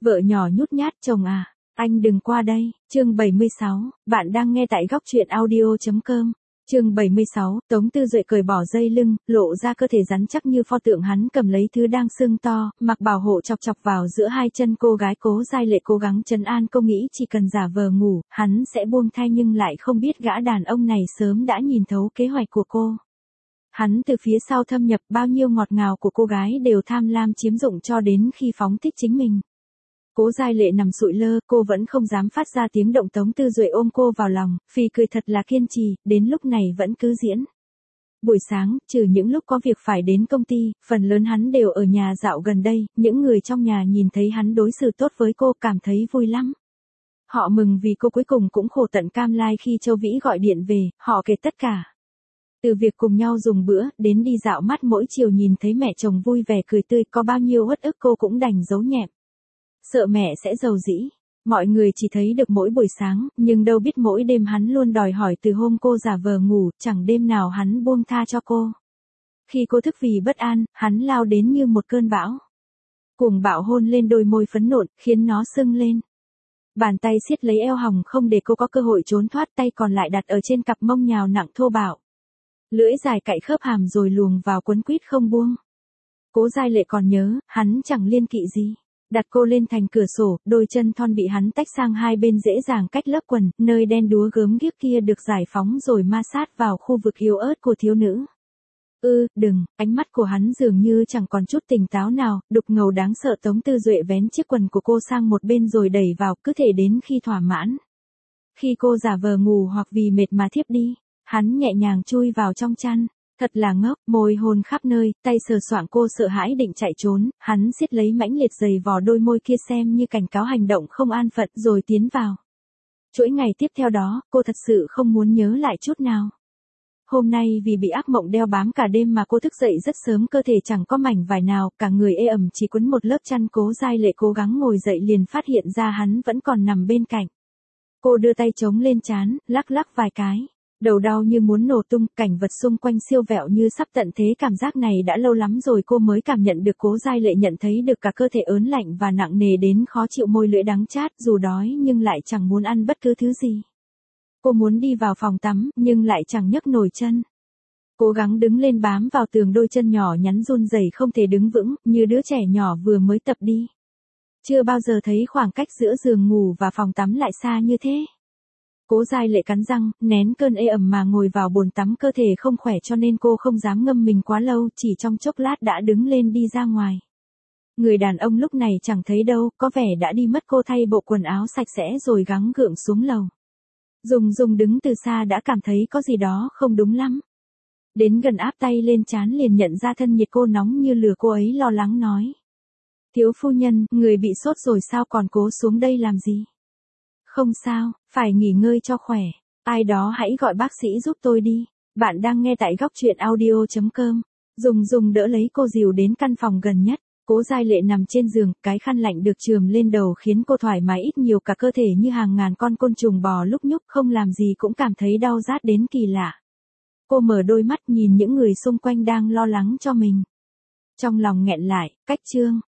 Vợ nhỏ nhút nhát, chồng à, anh đừng qua đây. Chương 76, bạn đang nghe tại góc truyện audio.com. Chương 76, Tống Tư Duệ cởi bỏ dây lưng, lộ ra cơ thể rắn chắc như pho tượng, hắn cầm lấy thứ đang sưng to, mặc bảo hộ chọc chọc vào giữa hai chân cô gái. Cố Giai Lệ cố gắng trấn an cô, nghĩ chỉ cần giả vờ ngủ, hắn sẽ buông thai, nhưng lại không biết gã đàn ông này sớm đã nhìn thấu kế hoạch của cô. Hắn từ phía sau thâm nhập, bao nhiêu ngọt ngào của cô gái đều tham lam chiếm dụng cho đến khi phóng thích chính mình. Cố Giai Lệ nằm sụi lơ, cô vẫn không dám phát ra tiếng động. Tống Tư Duệ ôm cô vào lòng, phì cười thật là kiên trì, đến lúc này vẫn cứ diễn. Buổi sáng, trừ những lúc có việc phải đến công ty, phần lớn hắn đều ở nhà dạo. Gần đây, những người trong nhà nhìn thấy hắn đối xử tốt với cô cảm thấy vui lắm. Họ mừng vì cô cuối cùng cũng khổ tận cam lai. Khi Châu Vĩ gọi điện về, họ kể tất cả. Từ việc cùng nhau dùng bữa, đến đi dạo mắt mỗi chiều nhìn thấy mẹ chồng vui vẻ cười tươi, có bao nhiêu uất ức cô cũng đành giấu nhẹm. Sợ mẹ sẽ giàu dĩ. Mọi người chỉ thấy được mỗi buổi sáng, nhưng đâu biết mỗi đêm hắn luôn đòi hỏi. Từ hôm cô giả vờ ngủ, chẳng đêm nào hắn buông tha cho cô. Khi cô thức vì bất an, hắn lao đến như một cơn bão. Cuồng bạo hôn lên đôi môi phấn nộn, khiến nó sưng lên. Bàn tay siết lấy eo hồng không để cô có cơ hội trốn thoát, tay còn lại đặt ở trên cặp mông nhào nặng thô bạo. Lưỡi dài cạy khớp hàm rồi luồn vào quấn quýt không buông. Cố Giai Lệ còn nhớ, hắn chẳng liên kỵ gì. Đặt cô lên thành cửa sổ, đôi chân thon bị hắn tách sang hai bên dễ dàng cách lớp quần, nơi đen đúa gớm ghiếc kia được giải phóng rồi ma sát vào khu vực yếu ớt của thiếu nữ. Đừng, ánh mắt của hắn dường như chẳng còn chút tỉnh táo nào, đục ngầu đáng sợ. Tống Tư Duệ vén chiếc quần của cô sang một bên rồi đẩy vào, cứ thể đến khi thỏa mãn. Khi cô giả vờ ngủ hoặc vì mệt mà thiếp đi, hắn nhẹ nhàng chui vào trong chăn. Thật là ngốc, môi hôn khắp nơi, tay sờ soạng cô sợ hãi định chạy trốn, hắn siết lấy mãnh liệt giày vò đôi môi kia xem như cảnh cáo hành động không an phận rồi tiến vào. Chuỗi ngày tiếp theo đó, cô thật sự không muốn nhớ lại chút nào. Hôm nay vì bị ác mộng đeo bám cả đêm mà cô thức dậy rất sớm, cơ thể chẳng có mảnh vải nào, cả người ê ẩm chỉ quấn một lớp chăn. Cố Giai Lệ cố gắng ngồi dậy liền phát hiện ra hắn vẫn còn nằm bên cạnh. Cô đưa tay chống lên trán, lắc lắc vài cái. Đầu đau như muốn nổ tung, cảnh vật xung quanh siêu vẹo như sắp tận thế. Cảm giác này đã lâu lắm rồi cô mới cảm nhận được. Cố Giai Lệ nhận thấy được cả cơ thể ớn lạnh và nặng nề đến khó chịu, môi lưỡi đắng chát, dù đói nhưng lại chẳng muốn ăn bất cứ thứ gì. Cô muốn đi vào phòng tắm, nhưng lại chẳng nhấc nổi chân. Cố gắng đứng lên bám vào tường, đôi chân nhỏ nhắn run rẩy không thể đứng vững, như đứa trẻ nhỏ vừa mới tập đi. Chưa bao giờ thấy khoảng cách giữa giường ngủ và phòng tắm lại xa như thế. Cố Giai Lệ cắn răng, nén cơn ê ẩm mà ngồi vào bồn tắm. Cơ thể không khỏe cho nên cô không dám ngâm mình quá lâu, chỉ trong chốc lát đã đứng lên đi ra ngoài. Người đàn ông lúc này chẳng thấy đâu, có vẻ đã đi mất. Cô thay bộ quần áo sạch sẽ rồi gắng gượng xuống lầu. Dung đứng từ xa đã cảm thấy có gì đó không đúng lắm. Đến gần áp tay lên trán liền nhận ra thân nhiệt cô nóng như lửa. Cô ấy lo lắng nói: "Thiếu phu nhân, người bị sốt rồi sao, còn cố xuống đây làm gì?" "Không sao, phải nghỉ ngơi cho khỏe. Ai đó hãy gọi bác sĩ giúp tôi đi." Bạn đang nghe tại góc truyện audio.com. Dung đỡ lấy cô dìu đến căn phòng gần nhất. Cố Giai Lệ nằm trên giường, cái khăn lạnh được chườm lên đầu khiến cô thoải mái ít nhiều. Cả cơ thể như hàng ngàn con côn trùng bò lúc nhúc, không làm gì cũng cảm thấy đau rát đến kỳ lạ. Cô mở đôi mắt nhìn những người xung quanh đang lo lắng cho mình. Trong lòng nghẹn lại, cách chương.